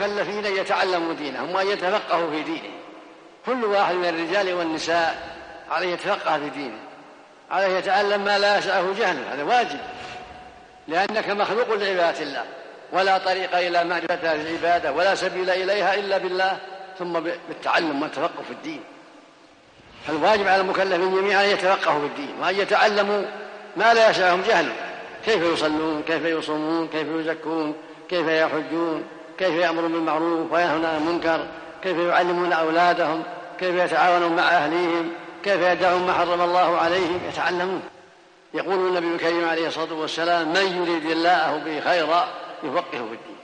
المكلفين أن يتعلموا دينهم وأن يتفقهوا في دينه. كل واحد من الرجال والنساء عليه يتفقه في دينه، عليه يتعلم ما لا يسعه جهله، هذا واجب، لأنك مخلوق لعبادة الله، ولا طريق إلى معرفتها في العبادة ولا سبيل إليها إلا بالله ثم بالتعلم والتفقه في الدين. فالواجب على المكلفين جميعا أن يتفقهوا في الدين وأن يتعلموا ما لا يسعهم جهله، كيف يصلون، كيف يصومون، كيف يزكون، كيف يحجون، كيف يأمرون بالمعروف وينهون عن المنكر، كيف يعلمون أولادهم، كيف يتعاونون مع أهليهم، كيف يدعون ما حرم الله عليهم، يتعلمون. يقول النبي الكريم عليه الصلاة والسلام: من يريد الله به خيرا يفقهه في الدين.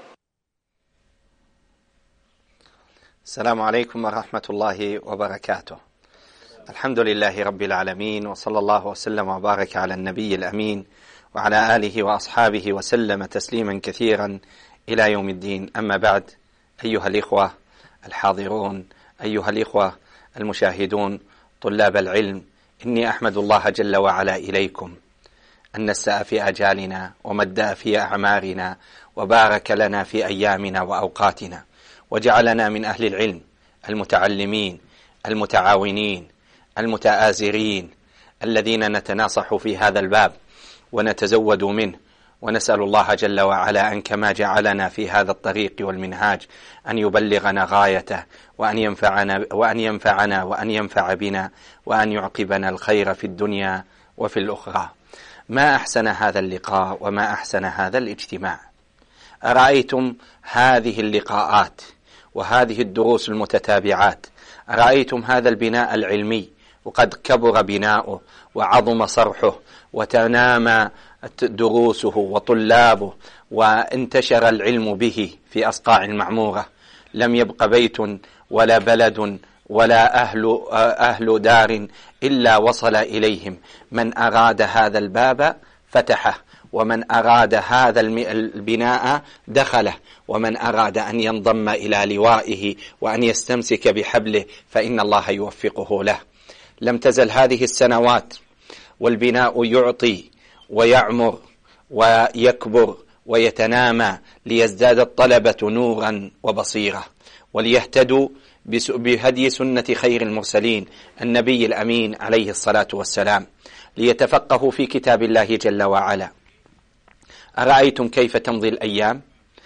السلام عليكم ورحمة الله وبركاته. الحمد لله رب العالمين، وصلى الله وسلم وبارك على النبي الأمين وعلى آله وأصحابه وسلم تسليما كثيرا إلى يوم الدين. أما بعد، أيها الإخوة الحاضرون، أيها الإخوة المشاهدون، طلاب العلم، إني أحمد الله جل وعلا إليكم أن نسأ في أجالنا ومد في أعمارنا وبارك لنا في أيامنا وأوقاتنا، وجعلنا من أهل العلم المتعلمين المتعاونين المتآزرين الذين نتناصح في هذا الباب ونتزود منه، ونسأل الله جل وعلا أن كما جعلنا في هذا الطريق والمنهاج أن يبلغنا غايته، وأن ينفعنا وأن ينفع بنا، وأن يعقبنا الخير في الدنيا وفي الأخرى. ما أحسن هذا اللقاء وما أحسن هذا الاجتماع. أرأيتم هذه اللقاءات وهذه الدروس المتتابعات؟ أرأيتم هذا البناء العلمي؟ وقد كبر بناؤه وعظم صرحه وتنامى دروسه وطلابه وانتشر العلم به في أصقاع المعمورة. لم يبق بيت ولا بلد ولا أهل دار إلا وصل إليهم. من أراد هذا الباب فتحه، ومن أراد هذا البناء دخله، ومن أراد أن ينضم إلى لوائه وأن يستمسك بحبله فإن الله يوفقه له. لم تزل هذه السنوات والبناء يعطي ويعمر ويكبر ويتنامى ليزداد الطلبة نورا وبصيرة، وليهتدوا بهدي سنة خير المرسلين النبي الأمين عليه الصلاة والسلام، ليتفقهوا في كتاب الله جل وعلا. أرأيتم كيف تمضي الأيام؟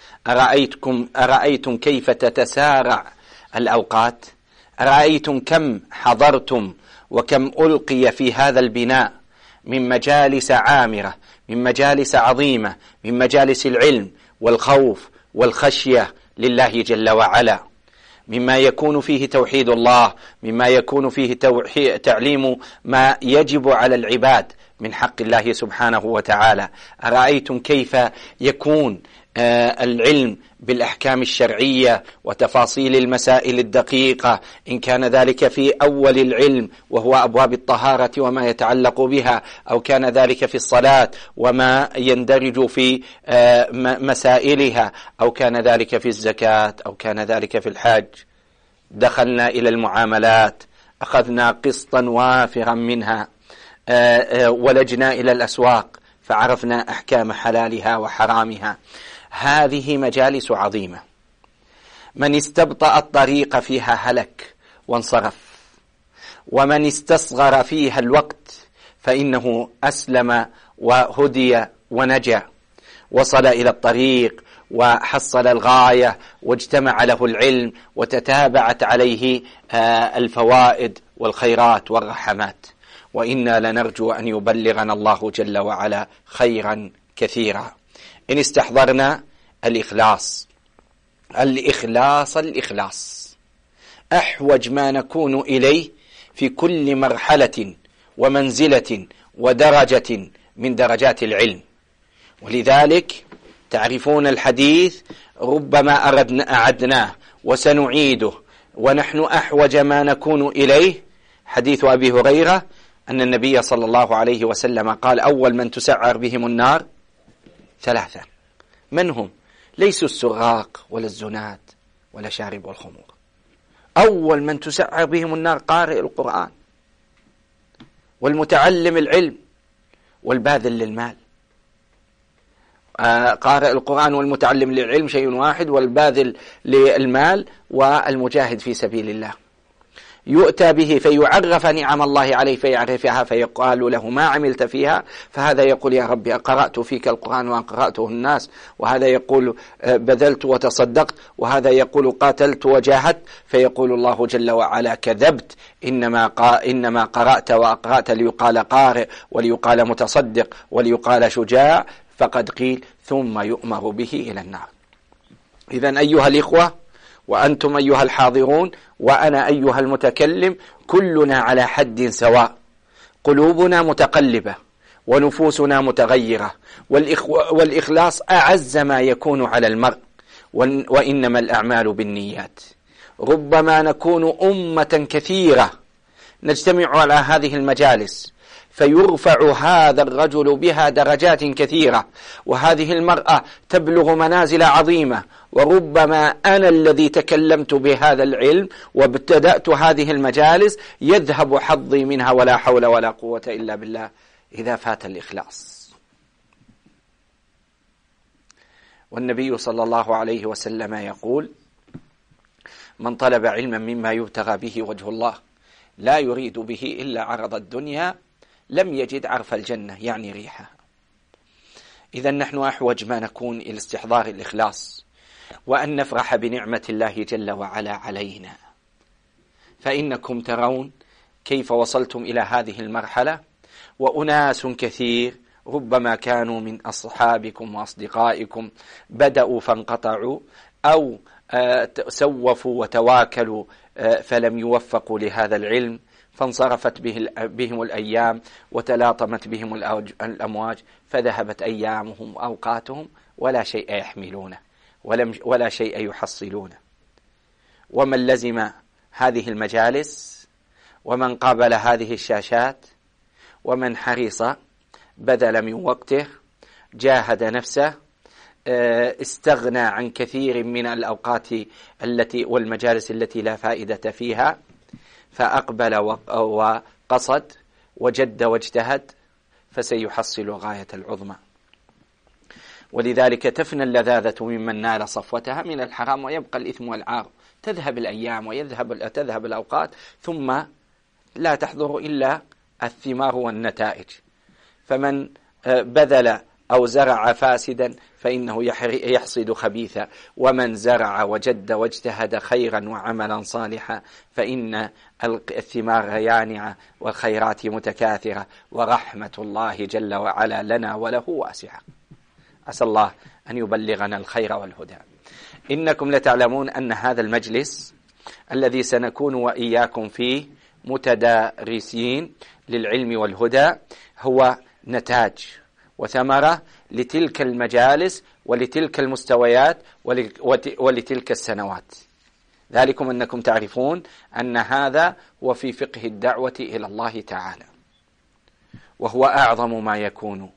أرأيتم كيف تتسارع الأوقات؟ أرأيتم كم حضرتم وكم ألقي في هذا البناء من مجالس عامرة، من مجالس عظيمة، من مجالس العلم والخوف والخشية لله جل وعلا، مما يكون فيه توحيد الله، مما يكون فيه تعليم ما يجب على العباد من حق الله سبحانه وتعالى. أرأيتم كيف يكون العلم بالأحكام الشرعية وتفاصيل المسائل الدقيقة، إن كان ذلك في أول العلم وهو أبواب الطهارة وما يتعلق بها، أو كان ذلك في الصلاة وما يندرج في مسائلها، أو كان ذلك في الزكاة، أو كان ذلك في الحج. دخلنا إلى المعاملات، أخذنا قسطا وافرا منها، ولجنا إلى الأسواق فعرفنا أحكام حلالها وحرامها. هذه مجالس عظيمة، من استبطأ الطريق فيها هلك وانصرف، ومن استصغر فيها الوقت فإنه أسلم وهدي ونجا، وصل إلى الطريق وحصل الغاية واجتمع له العلم وتتابعت عليه الفوائد والخيرات والرحمات. وإنا لنرجو أن يبلغنا الله جل وعلا خيرا كثيرا. إن استحضرنا الإخلاص أحوج ما نكون إليه في كل مرحلة ومنزلة ودرجة من درجات العلم. ولذلك تعرفون الحديث ربما أعدناه وسنعيده، ونحن أحوج ما نكون إليه. حديث أبي هريرة أن النبي صلى الله عليه وسلم قال: أول من تسعر بهم النار ثلاثة. من هم؟ ليسوا السراق ولا الزنات ولا شارب الخمور. أول من تسعر بهم النار قارئ القرآن والمتعلم العلم والباذل للمال. قارئ القرآن والمتعلم للعلم شيء واحد، والباذل للمال والمجاهد في سبيل الله. يؤتى به فيعرف نعم الله عليه فيعرفها، فيقال له ما عملت فيها، فهذا يقول يا ربي قرأت فيك القرآن وقرأته الناس، وهذا يقول بذلت وتصدقت، وهذا يقول قاتلت وجاهدت، فيقول الله جل وعلا كذبت، إنما قرأت وأقرأت ليقال قارئ وليقال متصدق وليقال شجاع، فقد قيل، ثم يؤمر به إلى النار. إذن أيها الإخوة، وأنتم أيها الحاضرون، وأنا أيها المتكلم، كلنا على حد سواء، قلوبنا متقلبة ونفوسنا متغيرة، والإخلاص أعز ما يكون على المرء، وإنما الأعمال بالنيات. ربما نكون أمة كثيرة نجتمع على هذه المجالس فيرفع هذا الرجل بها درجات كثيرة، وهذه المرأة تبلغ منازل عظيمة، وربما أنا الذي تكلمت بهذا العلم وابتدأت هذه المجالس يذهب حظي منها، ولا حول ولا قوة إلا بالله، إذا فات الإخلاص. والنبي صلى الله عليه وسلم يقول: من طلب علما مما يبتغى به وجه الله لا يريد به إلا عرض الدنيا لم يجد عرف الجنة، يعني ريحها. إذا نحن أحوج ما نكون إلى استحضار الإخلاص، وأن نفرح بنعمة الله جل وعلا علينا، فإنكم ترون كيف وصلتم إلى هذه المرحلة، وأناس كثير ربما كانوا من أصحابكم وأصدقائكم بدأوا فانقطعوا، أو سوفوا وتواكلوا فلم يوفقوا لهذا العلم، فانصرفت بهم الأيام وتلاطمت بهم الأمواج، فذهبت أيامهم وأوقاتهم ولا شيء يحملونه ولا شيء يحصلونه. ومن لزم هذه المجالس، ومن قابل هذه الشاشات، ومن حرص بذل من وقته، جاهد نفسه، استغنى عن كثير من الأوقات والمجالس التي لا فائدة فيها، فأقبل وقصد وجد واجتهد، فسيحصل غاية العظمى. ولذلك تفنى اللذاذة ممن نال صفوتها من الحرام، ويبقى الإثم والعار. تذهب الأيام وتذهب الأوقات، ثم لا تحضر إلا الثمار والنتائج. فمن بذل أو زرع فاسدا فإنه يحصد خبيثا، ومن زرع وجد واجتهد خيرا وعملا صالحا فإن الثمار يانعة والخيرات متكاثرة، ورحمة الله جل وعلا لنا وله واسعة. أسأل الله أن يبلغنا الخير والهدى. إنكم لتعلمون أن هذا المجلس الذي سنكون وإياكم فيه متدارسين للعلم والهدى هو نتاج وثمرة لتلك المجالس ولتلك المستويات ولتلك السنوات. ذلكم أنكم تعرفون أن هذا هو في فقه الدعوة إلى الله تعالى، وهو أعظم ما يكون،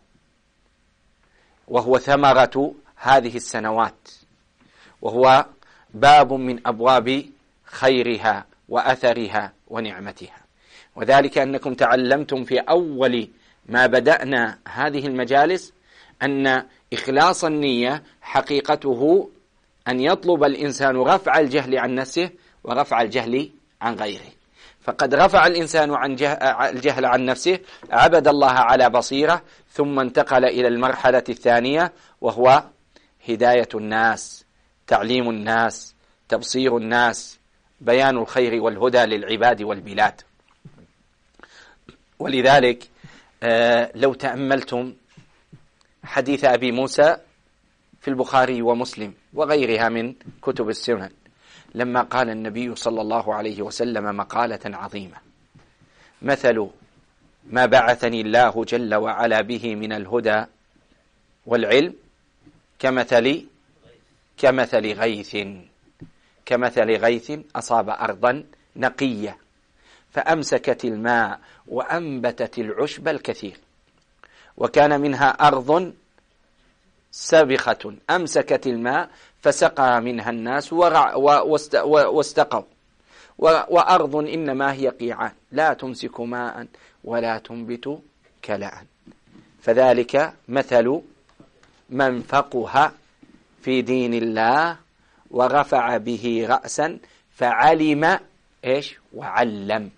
وهو ثمرة هذه السنوات، وهو باب من أبواب خيرها وأثرها ونعمتها. وذلك أنكم تعلمتم في أول ما بدأنا هذه المجالس أن إخلاص النية حقيقته أن يطلب الإنسان رفع الجهل عن نفسه ورفع الجهل عن غيره. فقد رفع الإنسان الجهل عن نفسه، عبد الله على بصيرة، ثم انتقل إلى المرحلة الثانية، وهو هداية الناس، تعليم الناس، تبصير الناس، بيان الخير والهدى للعباد والبلاد. ولذلك لو تأملتم حديث أبي موسى في البخاري ومسلم وغيرها من كتب السنن، لما قال النبي صلى الله عليه وسلم مقالة عظيمة: مثل ما بعثني الله جل وعلا به من الهدى والعلم كمثل غيث أصاب أرضا نقية فأمسكت الماء وأنبتت العشب الكثير، وكان منها أرض سابخة أمسكت الماء فسقى منها الناس واستقوا، وأرض إنما هي قيعان لا تمسك ماء ولا تنبت كلاء. فذلك مثل من فقه في دين الله ورفع به رأسا فعلم إيش وعلم،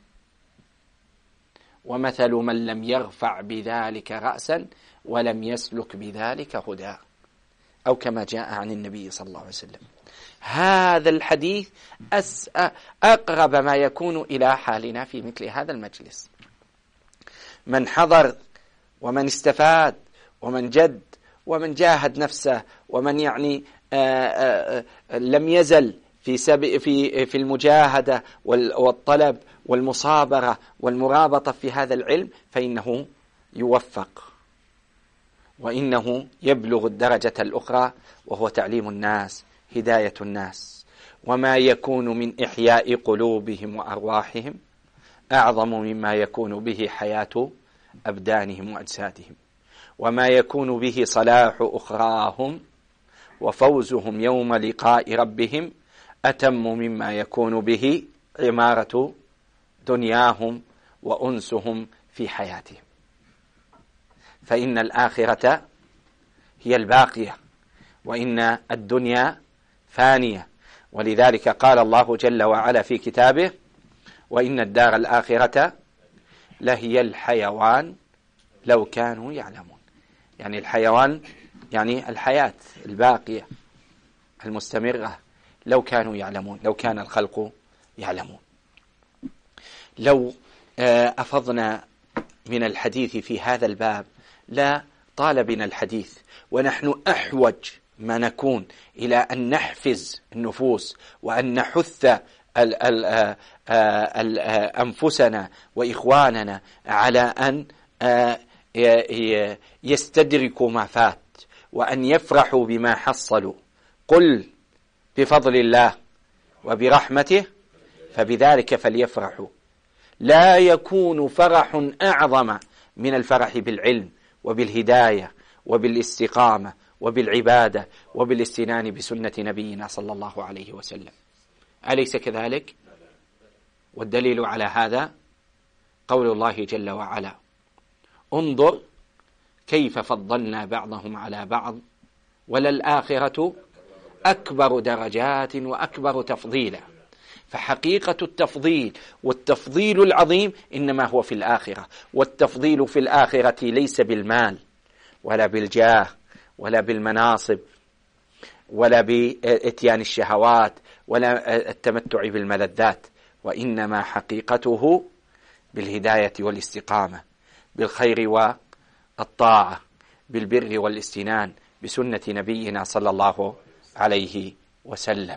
ومثل من لم يرفع بذلك رأسا ولم يسلك بذلك هدى، أو كما جاء عن النبي صلى الله عليه وسلم. هذا الحديث أقرب ما يكون إلى حالنا في مثل هذا المجلس. من حضر ومن استفاد ومن جد ومن جاهد نفسه ومن يعني لم يزل في المجاهدة والطلب والمصابرة والمرابطة في هذا العلم، فإنه يوفق وإنه يبلغ الدرجة الأخرى، وهو تعليم الناس، هداية الناس. وما يكون من إحياء قلوبهم وأرواحهم أعظم مما يكون به حياة أبدانهم وأجسادهم، وما يكون به صلاح أخراهم وفوزهم يوم لقاء ربهم أتم مما يكون به عمارة دنياهم وأنسهم في حياتهم. فإن الآخرة هي الباقية، وإن الدنيا فانية، ولذلك قال الله جل وعلا في كتابه: وإن الدار الآخرة لهي الحيوان لو كانوا يعلمون. يعني الحيوان يعني الحياة الباقية المستمرة، لو كانوا يعلمون، لو كان الخلق يعلمون. لو أفضنا من الحديث في هذا الباب لا طال بنا الحديث، ونحن أحوج ما نكون إلى أن نحفز النفوس وأن نحث أنفسنا وإخواننا على أن يستدركوا ما فات وأن يفرحوا بما حصلوا. قل بفضل الله وبرحمته فبذلك فليفرحوا. لا يكون فرح أعظم من الفرح بالعلم وبالهداية وبالاستقامة وبالعبادة وبالاستنان بسنة نبينا صلى الله عليه وسلم. أليس كذلك؟ والدليل على هذا قول الله جل وعلا: انظر كيف فضلنا بعضهم على بعض وللآخرة أكبر درجات وأكبر تفضيلا. فحقيقة التفضيل والتفضيل العظيم إنما هو في الآخرة، والتفضيل في الآخرة ليس بالمال ولا بالجاه ولا بالمناصب ولا بإتيان الشهوات ولا التمتع بالملذات، وإنما حقيقته بالهداية والاستقامة، بالخير والطاعة، بالبر والاستنان بسنة نبينا صلى الله عليه وسلم.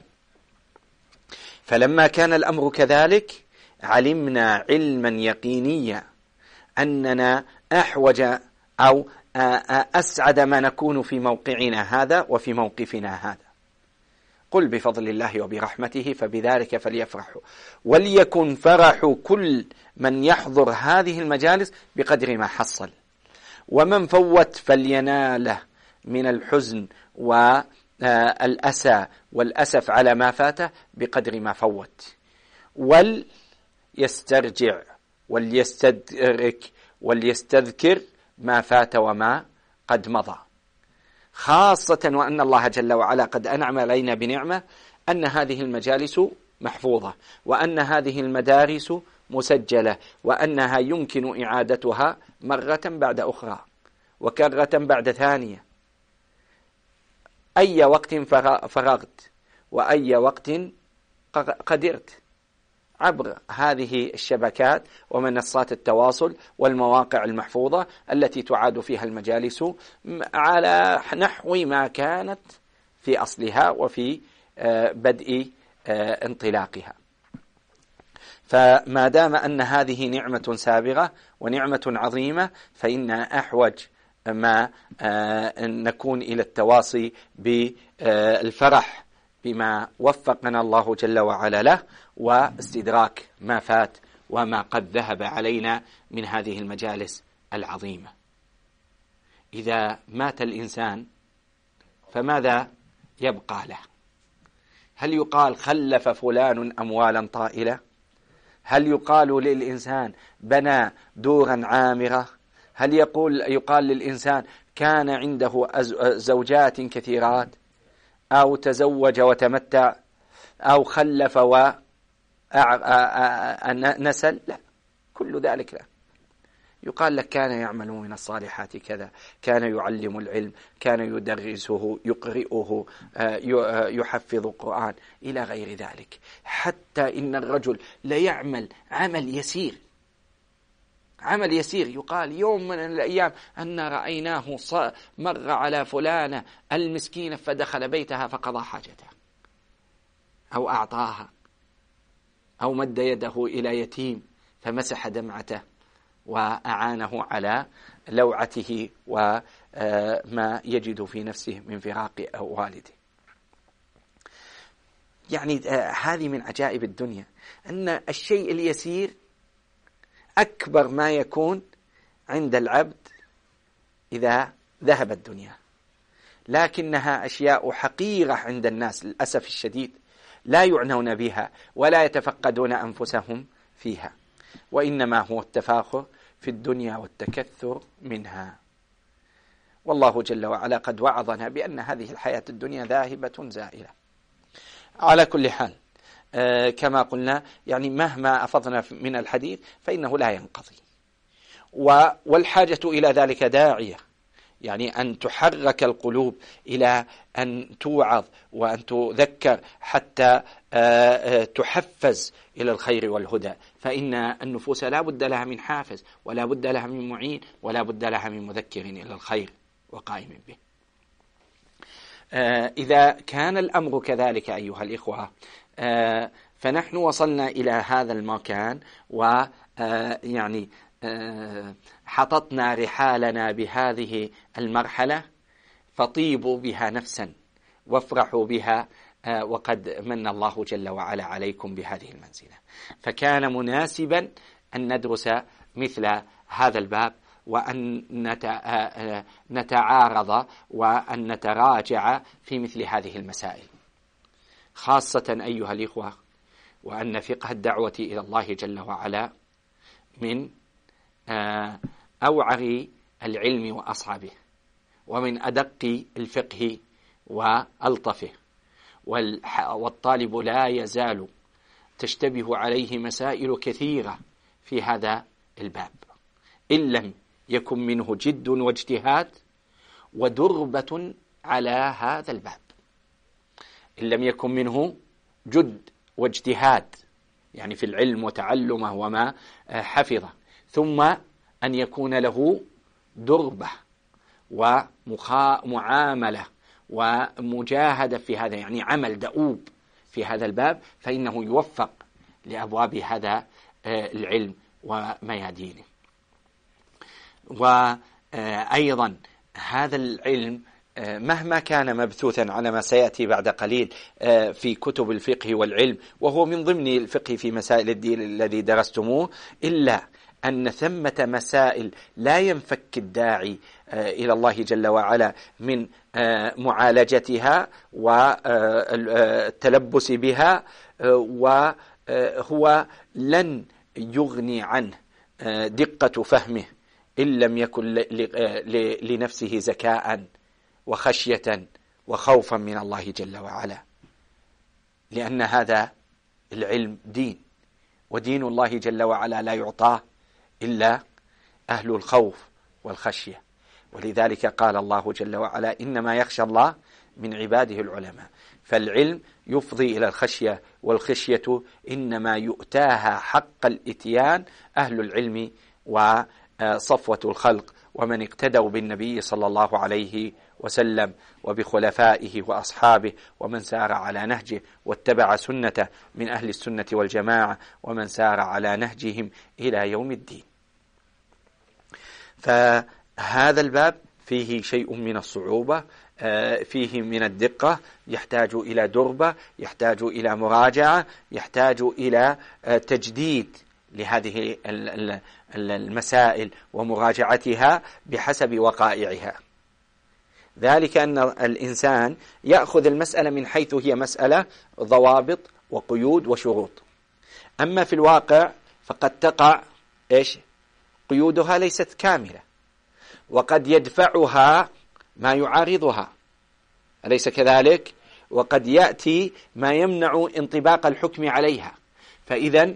فلما كان الأمر كذلك علمنا علما يقينيا أننا أحوج أو أسعد ما نكون في موقعنا هذا وفي موقفنا هذا. قل بفضل الله وبرحمته فبذلك فليفرحوا، وليكن فرح كل من يحضر هذه المجالس بقدر ما حصل، ومن فوت فليناله من الحزن والأسى والأسف على ما فاته بقدر ما فوت، وليسترجع وليستدرك وليستذكر ما فات وما قد مضى، خاصة وأن الله جل وعلا قد أنعم علينا بنعمة أن هذه المجالس محفوظة، وأن هذه المدارس مسجلة، وأنها يمكن إعادتها مرة بعد أخرى وكرة بعد ثانية، أي وقت فرغت وأي وقت قدرت، عبر هذه الشبكات ومنصات التواصل والمواقع المحفوظة التي تعاد فيها المجالس على نحو ما كانت في أصلها وفي بدء انطلاقها. فما دام أن هذه نعمة سابغة ونعمة عظيمة، فإن أحوج ما نكون إلى التواصي بالفرح بما وفقنا الله جل وعلا له، واستدراك ما فات وما قد ذهب علينا من هذه المجالس العظيمة. إذا مات الإنسان فماذا يبقى له؟ هل يقال خلف فلان أموالا طائلة؟ هل يقال للإنسان بنى دورا عامرة؟ هل يقال للإنسان كان عنده زوجات كثيرات أو تزوج وتمتع أو خلف ونسل؟ لا، كل ذلك لا. يقال لك كان يعمل من الصالحات كذا، كان يعلم العلم، كان يدرسه، يقرئه، يحفظ القرآن إلى غير ذلك. حتى إن الرجل ليعمل عمل يسير، عمل يسير، يقال يوم من الأيام أن رأيناه مر على فلانة المسكينة فدخل بيتها فقضى حاجتها أو أعطاها، أو مد يده إلى يتيم فمسح دمعته وأعانه على لوعته وما يجد في نفسه من فراق أو والده. يعني هذه من عجائب الدنيا، أن الشيء اليسير أكبر ما يكون عند العبد إذا ذهب الدنيا، لكنها أشياء حقيرة عند الناس للأسف الشديد، لا يعنون بها ولا يتفقدون أنفسهم فيها، وإنما هو التفاخر في الدنيا والتكثر منها. والله جل وعلا قد وعظنا بأن هذه الحياة الدنيا ذاهبة زائلة. على كل حال كما قلنا، يعني مهما أفضنا من الحديث فإنه لا ينقضي، والحاجة إلى ذلك داعية، يعني أن تحرك القلوب إلى أن توعظ وأن تذكر حتى تحفز إلى الخير والهدى، فإن النفوس لا بد لها من حافز، ولا بد لها من معين، ولا بد لها من مذكر إلى الخير وقائم به. إذا كان الأمر كذلك أيها الإخوة، فنحن وصلنا إلى هذا المكان، ويعني حططنا رحالنا بهذه المرحلة، فطيبوا بها نفسا وافرحوا بها، وقد من الله جل وعلا عليكم بهذه المنزلة. فكان مناسبا أن ندرس مثل هذا الباب، وأن نتعارض وأن نتراجع في مثل هذه المسائل، خاصة أيها الإخوة وأن فقه الدعوة إلى الله جل وعلا من أوعر العلم وأصعبه، ومن أدق الفقه وألطفه، والطالب لا يزال تشتبه عليه مسائل كثيرة في هذا الباب، إن لم يكن منه جد واجتهاد ودربة على هذا الباب. إن لم يكن منه جد واجتهاد يعني في العلم وتعلمه وما حفظه، ثم أن يكون له دربة ومعاملة ومجاهدة في هذا، يعني عمل دؤوب في هذا الباب، فإنه يوفق لأبواب هذا العلم وميادينه. وأيضا هذا العلم مهما كان مبثوثا على ما سيأتي بعد قليل في كتب الفقه والعلم، وهو من ضمن الفقه في مسائل الدين الذي درستموه، إلا أن ثمة مسائل لا ينفك الداعي إلى الله جل وعلا من معالجتها والتلبس بها، وهو لن يغني عنه دقة فهمه إن لم يكن لنفسه زكاء وخشية وخوفا من الله جل وعلا، لأن هذا العلم دين، ودين الله جل وعلا لا يعطاه إلا أهل الخوف والخشية. ولذلك قال الله جل وعلا: إنما يخشى الله من عباده العلماء. فالعلم يفضي إلى الخشية، والخشية إنما يؤتاها حق الإتيان أهل العلم وصفوة الخلق، ومن اقتدوا بالنبي صلى الله عليه وسلم وبخلفائه وأصحابه، ومن سار على نهجه واتبع سنته من أهل السنة والجماعة، ومن سار على نهجهم إلى يوم الدين. فهذا الباب فيه شيء من الصعوبة، فيه من الدقة، يحتاج إلى دربة، يحتاج إلى مراجعة، يحتاج إلى تجديد لهذه المسائل ومراجعتها بحسب وقائعها. ذلك أن الإنسان يأخذ المسألة من حيث هي مسألة ضوابط وقيود وشروط، أما في الواقع فقد تقع قيودها ليست كاملة، وقد يدفعها ما يعارضها، أليس كذلك؟ وقد يأتي ما يمنع انطباق الحكم عليها. فإذا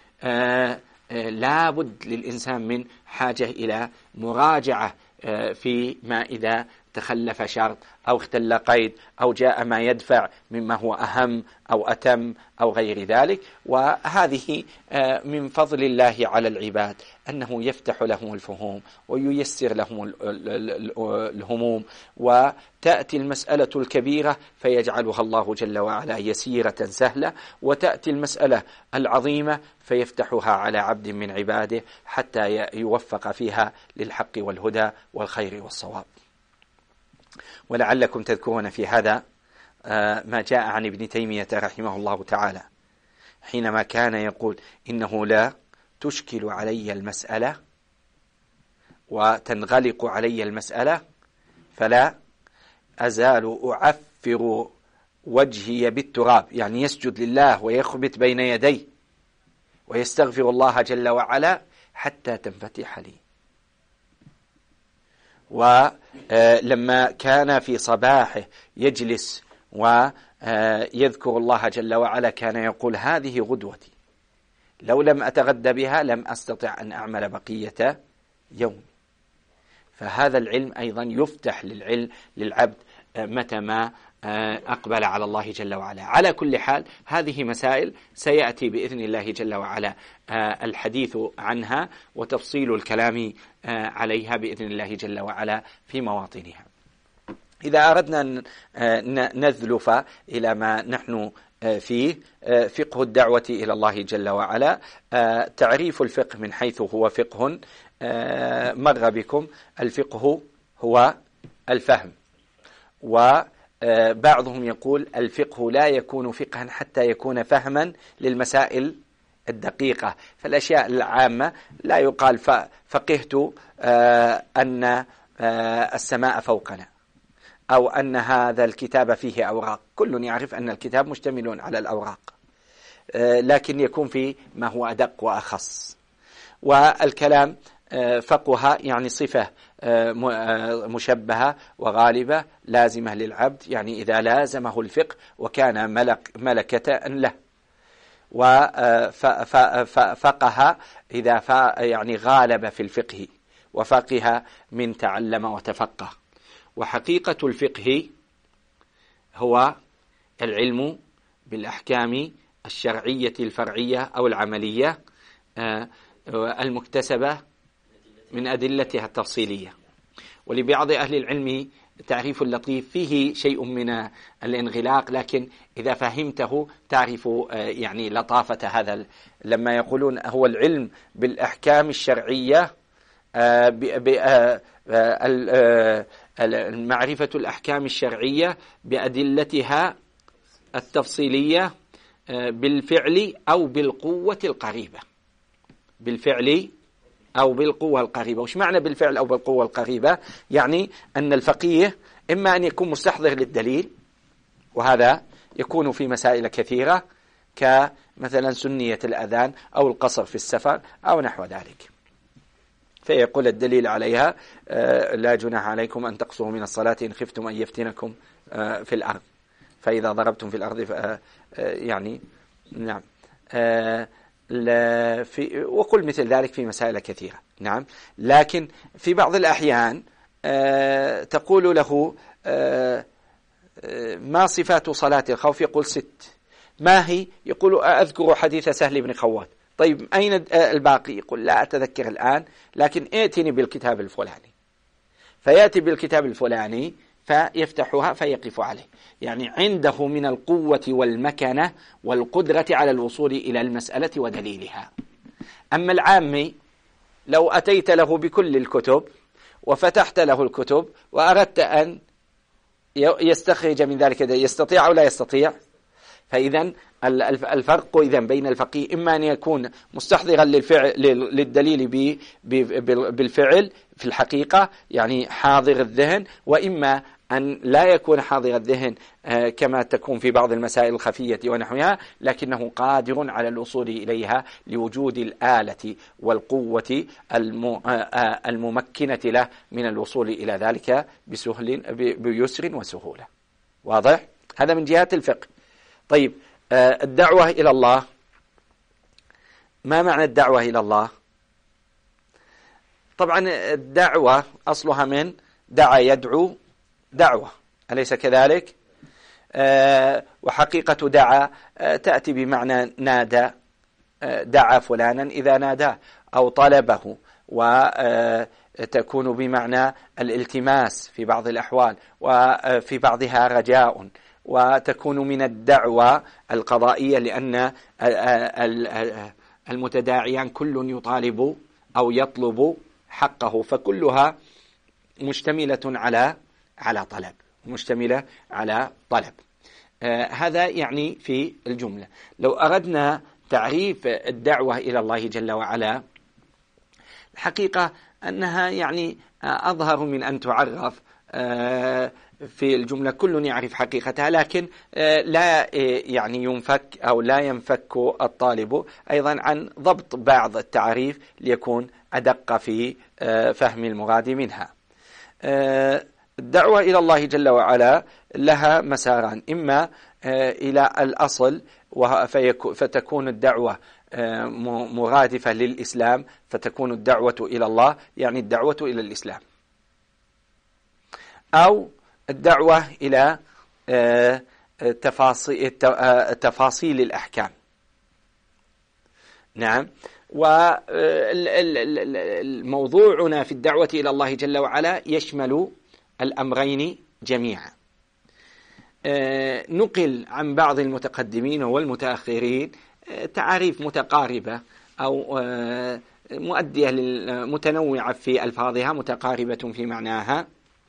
لا بد للإنسان من حاجة إلى مراجعة فيما إذا تخلف شرط أو اختل قيد أو جاء ما يدفع مما هو أهم أو أتم أو غير ذلك. وهذه من فضل الله على العباد أنه يفتح لهم الفهوم وييسر لهم الهموم، وتأتي المسألة الكبيرة فيجعلها الله جل وعلا يسيرة سهلة، وتأتي المسألة العظيمة فيفتحها على عبد من عباده حتى يوفق فيها للحق والهدى والخير والصواب. ولعلكم تذكرون في هذا ما جاء عن ابن تيمية رحمه الله تعالى حينما كان يقول: إنه لا تشكل علي المسألة وتنغلق علي المسألة فلا أزال أعفر وجهي بالتراب، يعني يسجد لله ويخبت بين يديه ويستغفر الله جل وعلا حتى تنفتح لي. ولما كان في صباحه يجلس ويذكر الله جل وعلا كان يقول: هذه غدوتي، لو لم أتغدى بها لم أستطع أن أعمل بقية يوم. فهذا العلم أيضا يفتح للعبد متى ما أقبل على الله جل وعلا. على كل حال هذه مسائل سيأتي بإذن الله جل وعلا الحديث عنها وتفصيل الكلام عليها بإذن الله جل وعلا في مواطنها. إذا أردنا أن نذلف إلى ما نحن فيه، فقه الدعوة إلى الله جل وعلا، تعريف الفقه من حيث هو فقه مر بكم. الفقه هو الفهم، وبعضهم يقول الفقه لا يكون فقها حتى يكون فهما للمسائل الدقيقة. فالأشياء العامة لا يقال فقهت أن السماء فوقنا أو أن هذا الكتاب فيه أوراق. كل يعرف أن الكتاب مشتمل على الأوراق، لكن يكون في ما هو أدق وأخص. والكلام فقه يعني صفة مشبهة وغالبة لازمة للعبد، يعني إذا لازمه الفقه وكان ملكة له. وفقه إذا يعني غالب في الفقه، وفقه من تعلم وتفقه. وحقيقة الفقه هو العلم بالأحكام الشرعية الفرعية أو العملية المكتسبة من أدلتها التفصيلية. ولبعض أهل العلم تعريف لطيف فيه شيء من الانغلاق، لكن إذا فهمته تعرف يعني لطافة هذا. لما يقولون هو العلم بالأحكام الشرعية، معرفة الأحكام الشرعية بأدلتها التفصيلية بالفعل أو بالقوة القريبة. بالفعل أو بالقوة القريبة. وش معنى بالفعل أو بالقوة القريبة؟ يعني أن الفقيه إما أن يكون مستحضر للدليل، وهذا يكون في مسائل كثيرة كمثلا سنية الأذان أو القصر في السفر أو نحو ذلك، فيقول الدليل عليها لا جناح عليكم أن تقصروا من الصلاة إن خفتم أن يفتنكم في الأرض، فإذا ضربتم في الأرض يعني نعم وقل مثل ذلك في مسائل كثيرة. نعم، لكن في بعض الأحيان تقول له ما صفات صلاة الخوف؟ يقول 6. ما هي؟ يقول أذكر حديث سهل بن خوات. طيب أين الباقي؟ يقول لا أتذكر الآن، لكن ائتني بالكتاب الفلاني. فيأتي بالكتاب الفلاني فيفتحها فيقف عليه، يعني عنده من القوة والمكنة والقدرة على الوصول إلى المسألة ودليلها. أما العامي لو أتيت له بكل الكتب وفتحت له الكتب وأردت أن يستخرج من ذلك يستطيع أو لا يستطيع؟ فإذا الفرق بين الفقيه إما أن يكون مستحضرا للدليل بالفعل في الحقيقة، يعني حاضر الذهن، وإما أن لا يكون حاضر الذهن كما تكون في بعض المسائل الخفية ونحوها، لكنه قادر على الوصول إليها لوجود الآلة والقوة الممكنة له من الوصول إلى ذلك بيسر وسهولة. واضح؟ هذا من جهة الفقه. طيب، الدعوة إلى الله، ما معنى الدعوة إلى الله؟ طبعا الدعوة أصلها من دعا يدعو دعوة، أليس كذلك؟ وحقيقة دعا تأتي بمعنى نادى، دعا فلانا إذا ناداه أو طلبه، وتكون بمعنى الالتماس في بعض الأحوال، وفي بعضها رجاء، وتكون من الدعوة القضائية لأن المتداعيان كل يطالب أو يطلب حقه، فكلها مشتملة على طلب، مشتملة على طلب. هذا يعني في الجملة. لو أردنا تعريف الدعوة إلى الله جل وعلا، الحقيقة أنها يعني أظهر من أن تعرف في الجملة، كل يعرف حقيقتها، لكن لا يعني ينفك أو لا ينفك الطالب أيضا عن ضبط بعض التعريف ليكون أدق في فهم المراد منها. الدعوة إلى الله جل وعلا لها مساران، إما إلى الأصل فتكون الدعوة مرادفة للإسلام، فتكون الدعوة إلى الله يعني الدعوة إلى الإسلام، أو الدعوة إلى تفاصيل الأحكام. نعم. وموضوعنا في الدعوة إلى الله جل وعلا يشمل الأمرين جميعا. نقل عن بعض المتقدمين والمتأخرين تعاريف متقاربة أو مؤدية متنوعة في ألفاظها، متقاربة في معناها.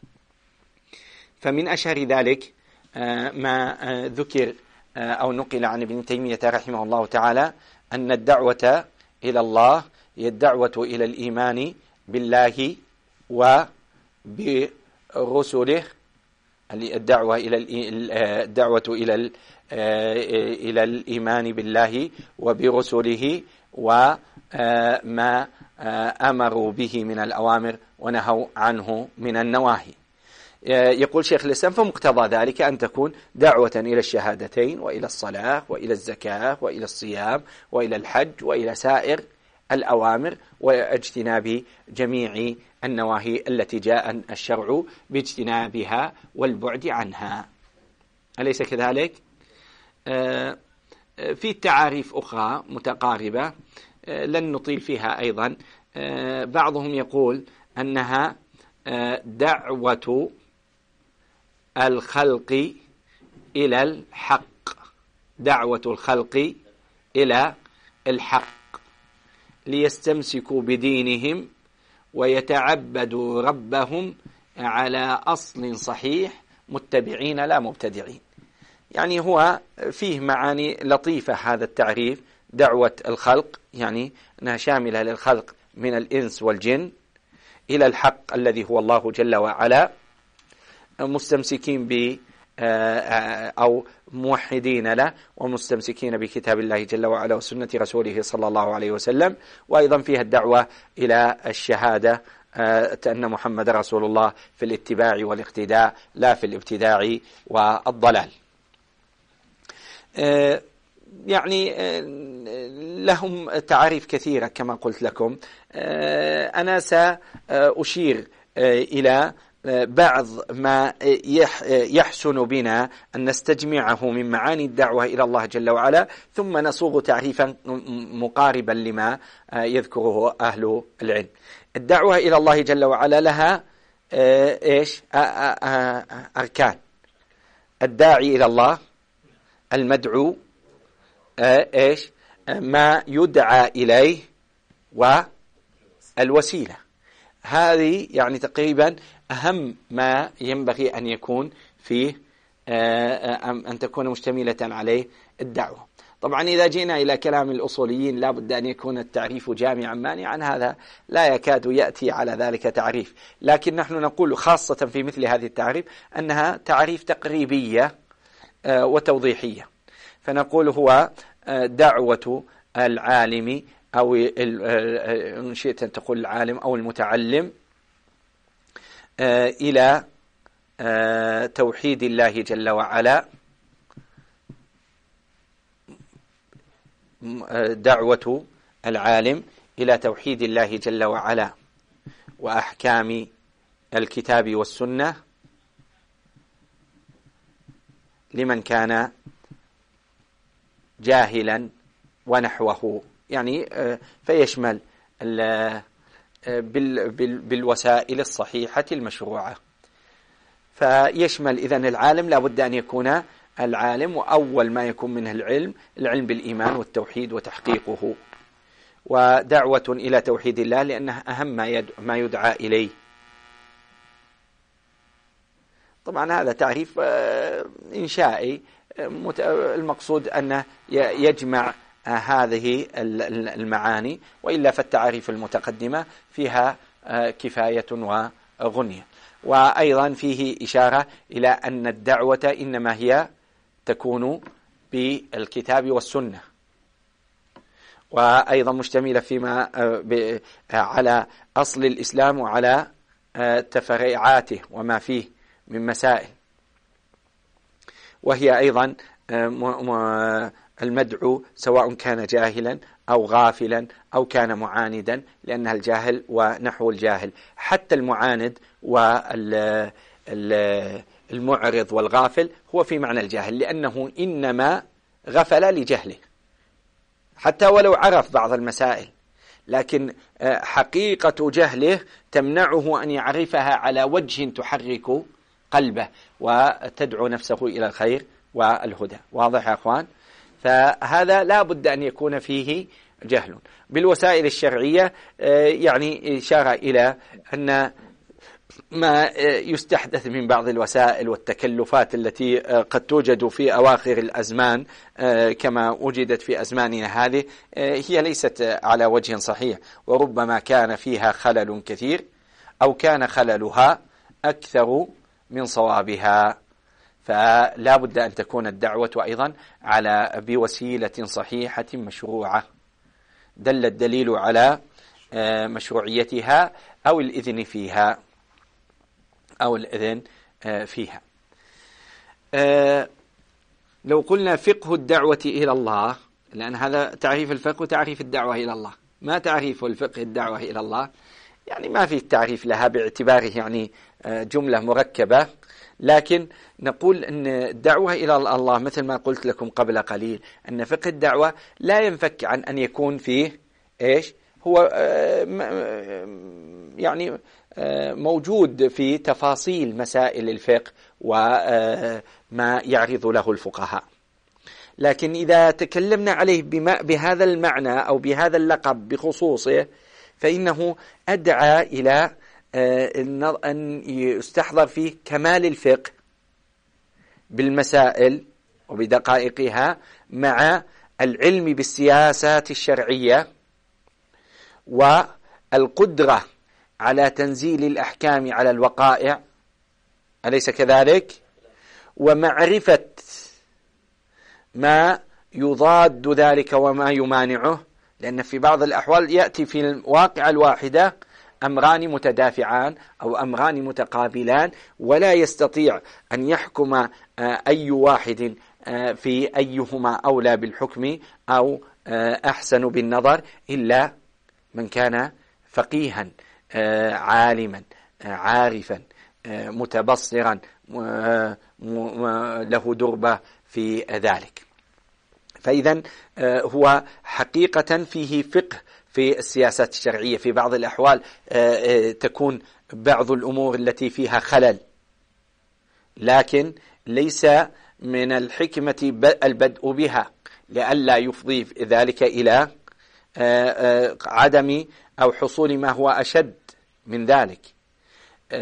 فمن أشهر ذلك ما ذكر أو نقل عن ابن تيمية رحمه الله تعالى أن الدعوة إلى الله هي الدعوة إلى الإيمان بالله وبرسله، الدعوة إلى الإيمان بالله وبرسله وما أمروا به من الأوامر ونهوا عنه من النواهي. يقول شيخ الإسلام: فمقتضى ذلك أن تكون دعوة إلى الشهادتين وإلى الصلاة وإلى الزكاة وإلى الصيام وإلى الحج وإلى سائر الأوامر، واجتناب جميع النواهي التي جاء الشرع باجتنابها والبعد عنها. أليس كذلك؟ في تعاريف أخرى متقاربة لن نطيل فيها أيضا. بعضهم يقول أنها دعوة الخلق إلى الحق، دعوة الخلق إلى الحق ليستمسكوا بدينهم ويتعبدوا ربهم على أصل صحيح متبعين لا مبتدعين. يعني هو فيه معاني لطيفة هذا التعريف، دعوة الخلق يعني أنها شاملة للخلق من الإنس والجن إلى الحق الذي هو الله جل وعلا، مستمسكين ب أو موحدين له ومستمسكين بكتاب الله جل وعلا وسنة رسوله صلى الله عليه وسلم. وأيضا فيها الدعوة إلى الشهادة أن محمد رسول الله في الاتباع والاقتداء لا في الابتداع والضلال. يعني لهم تعاريف كثيرة كما قلت لكم. أنا سأشير إلى بعض ما يحسن بنا أن نستجمعه من معاني الدعوة إلى الله جل وعلا، ثم نصوغ تعريفا مقاربا لما يذكره أهل العلم. الدعوة إلى الله جل وعلا لها أركان: الداعي إلى الله، المدعو، ما يدعى إليه، والوسيلة. هذه يعني تقريبا أهم ما ينبغي أن يكون فيه، أن تكون مشتملة عليه الدعوة. طبعا إذا جينا إلى كلام الأصوليين لا بد أن يكون التعريف جامعا مانعا، هذا لا يكاد يأتي على ذلك تعريف، لكن نحن نقول خاصة في مثل هذه التعريف أنها تعريف تقريبية وتوضيحية. فنقول هو دعوة العالم أو إن شئت أن تقول العالم أو المتعلم إلى توحيد الله جل وعلا، دعوة العالم إلى توحيد الله جل وعلا وأحكام الكتاب والسنة لمن كان جاهلا ونحوه، يعني فيشمل بالوسائل الصحيحة المشروعة. فيشمل إذن العالم لا بد أن يكون العالم وأول ما يكون منه العلم بالإيمان والتوحيد وتحقيقه، ودعوة إلى توحيد الله لأنه أهم ما يدعى إليه. طبعا هذا تعريف إنشائي، المقصود أنه يجمع هذه المعاني، وإلا فالتعاريف المتقدمة فيها كفاية وغنية. وأيضا فيه إشارة إلى أن الدعوة إنما هي تكون بالكتاب والسنة، وأيضا مشتملة فيما على أصل الإسلام وعلى تفريعاته وما فيه من مسائل، وهي أيضا المدعو سواء كان جاهلا أو غافلا أو كان معاندا، لأنها الجاهل ونحو الجاهل. حتى المعاند والمعرض والغافل هو في معنى الجاهل، لأنه إنما غفل لجهله، حتى ولو عرف بعض المسائل، لكن حقيقة جهله تمنعه أن يعرفها على وجه تحرك قلبه وتدعو نفسه إلى الخير والهدى. واضح يا أخوان؟ فهذا لا بد أن يكون فيه جهل. بالوسائل الشرعية يعني إشارة إلى أن ما يستحدث من بعض الوسائل والتكلفات التي قد توجد في أواخر الأزمان كما وجدت في أزماننا هذه، هي ليست على وجه صحيح، وربما كان فيها خلل كثير أو كان خللها أكثر من صوابها. فلا بد أن تكون الدعوة أيضا بوسيلة صحيحة مشروعة دل الدليل على مشروعيتها أو الإذن فيها. لو قلنا فقه الدعوة إلى الله، لأن هذا تعريف الفقه وتعريف الدعوة إلى الله، ما تعريف الفقه الدعوة إلى الله؟ يعني ما في تعريف لها باعتباره يعني جملة مركبة، لكن نقول أن الدعوة إلى الله مثل ما قلت لكم قبل قليل أن فقه الدعوة لا ينفك عن أن يكون فيه إيش؟ هو يعني موجود في تفاصيل مسائل الفقه وما يعرض له الفقهاء، لكن إذا تكلمنا عليه بهذا المعنى أو بهذا اللقب بخصوصه فإنه أدعى إلى أن يستحضر فيه كمال الفقه بالمسائل وبدقائقها مع العلم بالسياسات الشرعية والقدرة على تنزيل الأحكام على الوقائع، أليس كذلك؟ ومعرفة ما يضاد ذلك وما يمانعه، لأن في بعض الأحوال يأتي في الواقع الواحدة أمران متدافعان أو أمران متقابلان، ولا يستطيع أن يحكم أي واحد في أيهما أولى بالحكم أو أحسن بالنظر إلا من كان فقيها عالما عارفا متبصرا له دربة في ذلك. فإذا هو حقيقة فيه فقه في السياسات الشرعية. في بعض الأحوال تكون بعض الأمور التي فيها خلل، لكن ليس من الحكمة البدء بها لئلا يفضي ذلك إلى عدم أو حصول ما هو أشد من ذلك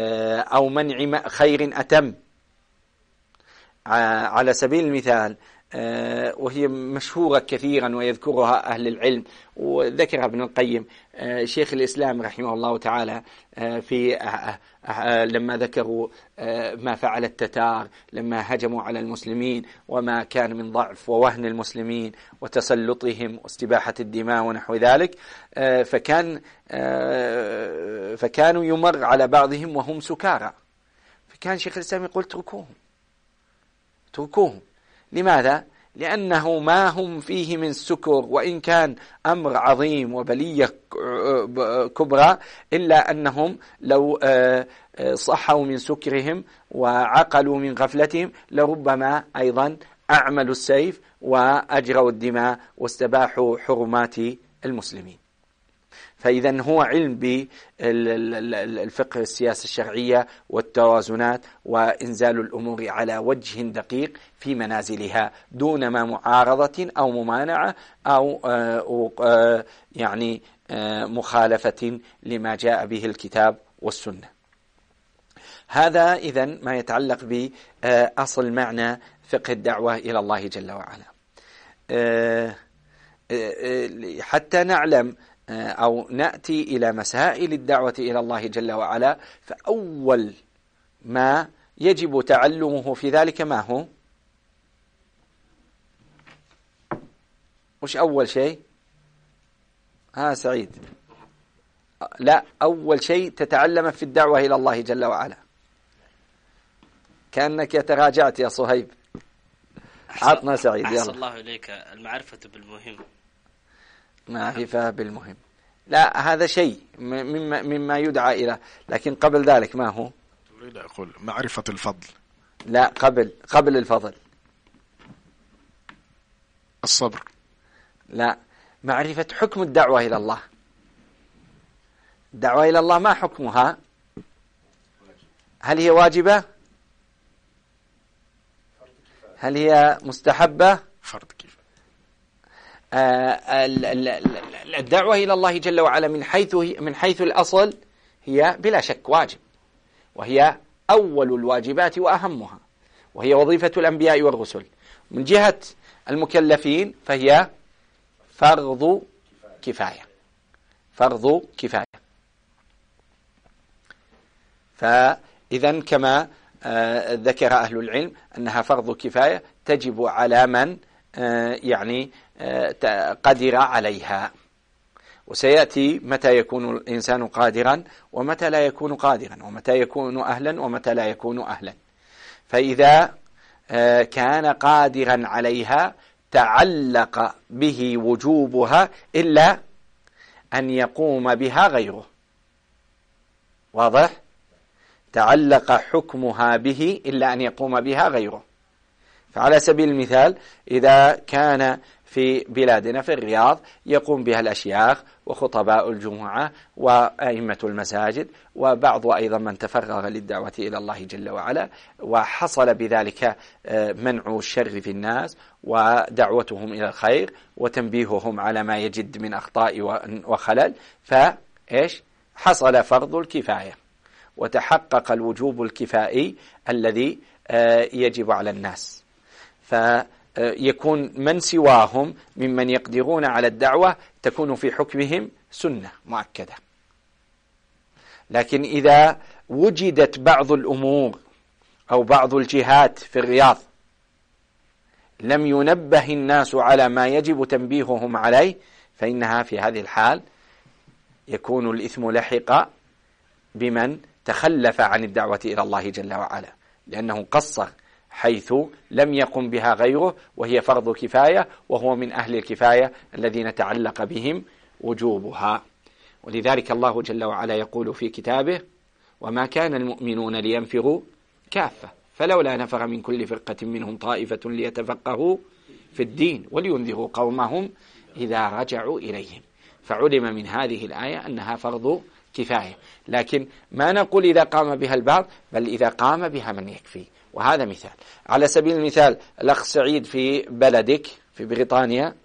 أو منع خير أتم. على سبيل المثال وهي مشهورة كثيرا ويذكرها أهل العلم، وذكرها ابن القيم. شيخ الإسلام رحمه الله تعالى في لما ذكروا ما فعل التتار لما هجموا على المسلمين وما كان من ضعف ووهن المسلمين وتسلطهم واستباحة الدماء ونحو ذلك، فكانوا يمر على بعضهم وهم سكارى، فكان شيخ الإسلام يقول اتركوهم. لماذا؟ لأنه ما هم فيه من سكر، وإن كان أمر عظيم وبلية كبرى، إلا أنهم لو صحوا من سكرهم وعقلوا من غفلتهم لربما أيضا أعملوا السيف وأجروا الدماء واستباحوا حرمات المسلمين. فإذا هو علم بالفقه السياسة الشرعية والتوازنات وإنزال الأمور على وجه دقيق في منازلها دون ما معارضة أو ممانعة أو يعني مخالفة لما جاء به الكتاب والسنة. هذا إذن ما يتعلق بأصل معنى فقه الدعوة إلى الله جل وعلا. حتى نعلم أو نأتي إلى مسائل الدعوة إلى الله جل وعلا، فأول ما يجب تعلمه في ذلك ما هو؟ وش أول شيء؟ سعيد، لا، أول شيء تتعلم في الدعوة إلى الله جل وعلا. كأنك يتراجعت يا صهيب. عطنا سعيد. أحسن الله إليك. المعرفة بالمهم. معرفة بالمهم، لا، هذا شيء مما يدعى إلى، لكن قبل ذلك ما هو؟ أريد أقول معرفة الفضل. لا، قبل الفضل. الصبر. لا، معرفة حكم الدعوة إلى الله. الدعوة إلى الله ما حكمها؟ هل هي واجبة؟ هل هي مستحبة؟ فرض كيف؟ الدعوة إلى الله جل وعلا من حيث الأصل هي بلا شك واجب، وهي أول الواجبات وأهمها، وهي وظيفة الأنبياء والرسل. من جهة المكلفين فهي فرض كفاية. فإذا كما ذكر أهل العلم أنها فرض كفاية تجب على من يعني قدر عليها، وسيأتي متى يكون الإنسان قادرا ومتى لا يكون قادرا، ومتى يكون أهلا ومتى لا يكون أهلا. فإذا كان قادرا عليها تعلق به وجوبها إلا أن يقوم بها غيره. واضح؟ تعلق حكمها به إلا أن يقوم بها غيره. فعلى سبيل المثال إذا كان في بلادنا في الرياض يقوم بها الأشياخ وخطباء الجمعة وأئمة المساجد وبعض أيضا من تفرغ للدعوة إلى الله جل وعلا، وحصل بذلك منع الشر في الناس ودعوتهم إلى الخير وتنبيههم على ما يجد من أخطاء وخلل، فإيش؟ حصل فرض الكفاية وتحقق الوجوب الكفائي الذي يجب على الناس، فيكون من سواهم ممن يقدرون على الدعوة تكون في حكمهم سنة مؤكدة. لكن إذا وجدت بعض الأمور أو بعض الجهات في الرياض لم ينبه الناس على ما يجب تنبيههم عليه، فإنها في هذه الحال يكون الإثم لحق بمن تخلف عن الدعوة إلى الله جل وعلا، لأنه قصر حيث لم يقم بها غيره، وهي فرض كفاية، وهو من أهل الكفاية الذين تعلق بهم وجوبها. ولذلك الله جل وعلا يقول في كتابه: وما كان المؤمنون لينفروا كافة فلولا نفر من كل فرقة منهم طائفة ليتفقهوا في الدين ولينذروا قومهم إذا رجعوا إليهم. فعلم من هذه الآية أنها فرض كفاية، لكن ما نقول إذا قام بها البعض، بل إذا قام بها من يكفي. وهذا مثال. على سبيل المثال الأخ سعيد في بلدك في بريطانيا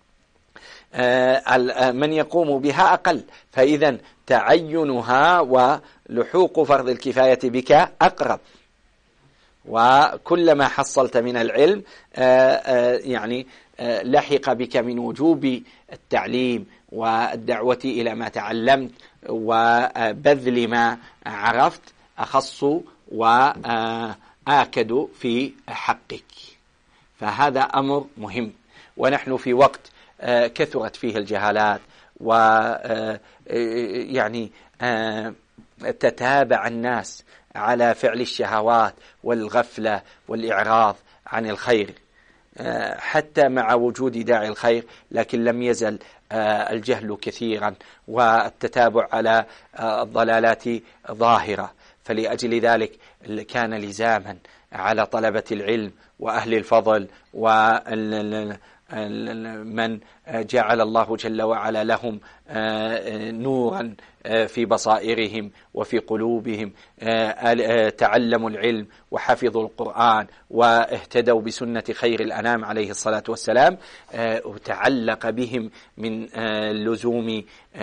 من يقوم بها أقل، فإذا تعينها ولحوق فرض الكفاية بك أقرب. وكلما حصلت من العلم يعني لحق بك من وجوب التعليم والدعوة إلى ما تعلمت وبذل ما عرفت أخص وآكد في حقك. فهذا أمر مهم، ونحن في وقت كثرت فيه الجهالات ويعني تتابع الناس على فعل الشهوات والغفلة والإعراض عن الخير، حتى مع وجود داعي الخير لكن لم يزل الجهل كثيرا والتتابع على الضلالات ظاهرة. فلأجل ذلك كان لزاما على طلبة العلم وأهل الفضل ومن جعل الله جل وعلا لهم نورا في بصائرهم وفي قلوبهم، تعلموا العلم وحفظوا القرآن واهتدوا بسنة خير الأنام عليه الصلاة والسلام، وتعلق بهم من لزوم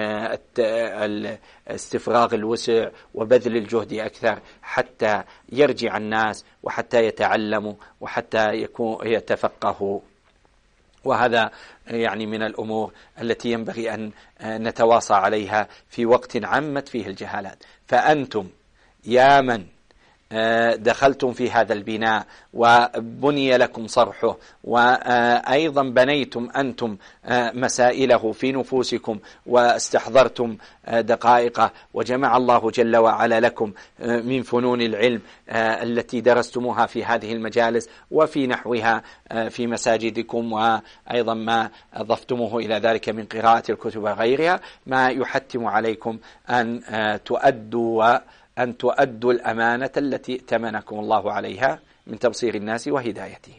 استفراغ الوسع وبذل الجهد أكثر حتى يرجع الناس وحتى يتعلموا وحتى يتفقهوا. وهذا يعني من الأمور التي ينبغي أن نتواصى عليها في وقت عمت فيه الجهالات. فأنتم يا من دخلتم في هذا البناء وبني لكم صرحه، وأيضا بنيتم أنتم مسائله في نفوسكم واستحضرتم دقائقه، وجمع الله جل وعلا لكم من فنون العلم التي درستموها في هذه المجالس وفي نحوها في مساجدكم، وأيضا ما أضفتموه إلى ذلك من قراءة الكتب وغيرها، ما يحتم عليكم أن تؤدوا الأمانة التي ائتمنكم الله عليها من تبصير الناس وهدايتهم.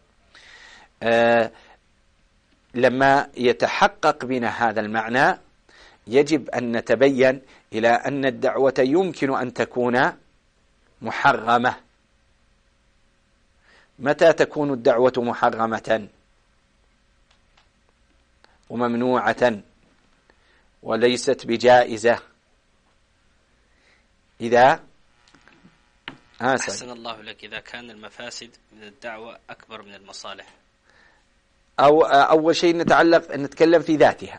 لما يتحقق بنا هذا المعنى يجب أن نتبين إلى أن الدعوة يمكن أن تكون محرمة. متى تكون الدعوة محرمة وممنوعة وليست بجائزة؟ إذا أحسن الله لك، إذا كان المفاسد من الدعوة أكبر من المصالح. أو أول شيء نتكلم في ذاتها.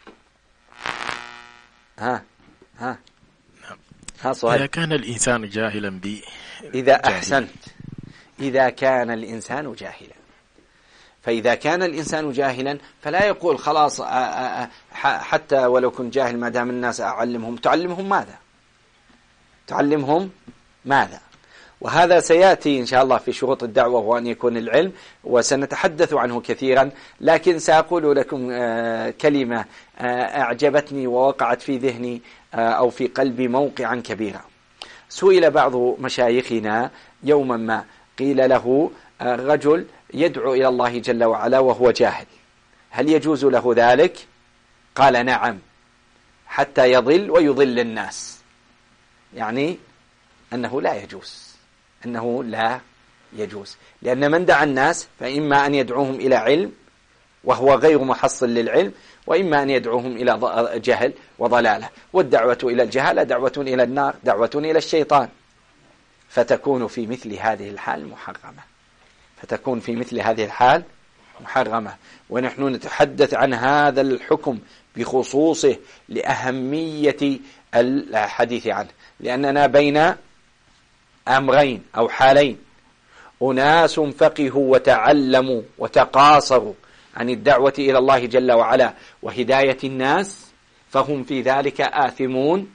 صحيح. إذا كان الإنسان جاهلا إذا أحسنت، إذا كان الإنسان جاهلا، فإذا كان الإنسان جاهلا فلا يقول خلاص حتى ولو كنت جاهل ما دام الناس أعلمهم. تعلمهم ماذا؟ تعلمهم ماذا؟ وهذا سيأتي إن شاء الله في شروط الدعوة، وأن يكون العلم، وسنتحدث عنه كثيرا. لكن سأقول لكم كلمة أعجبتني ووقعت في ذهني أو في قلبي موقعا كبيرا. سئل بعض مشايخنا يوما ما، قيل له رجل يدعو إلى الله جل وعلا وهو جاهل، هل يجوز له ذلك؟ قال نعم، حتى يضل ويضل الناس. يعني أنه لا يجوز، أنه لا يجوز، لأن من دعا الناس فإما أن يدعوهم إلى علم وهو غير محصل للعلم، وإما أن يدعوهم إلى جهل وضلالة. والدعوة إلى الجهالة دعوة إلى النار، دعوة إلى الشيطان، فتكون في مثل هذه الحال محرمة، فتكون في مثل هذه الحال محرمة. ونحن نتحدث عن هذا الحكم بخصوصه لأهمية الحديث عنه، لأننا بين أمرين أو حالين: أناس فقهوا وتعلموا وتقاصروا عن الدعوة إلى الله جل وعلا وهداية الناس، فهم في ذلك آثمون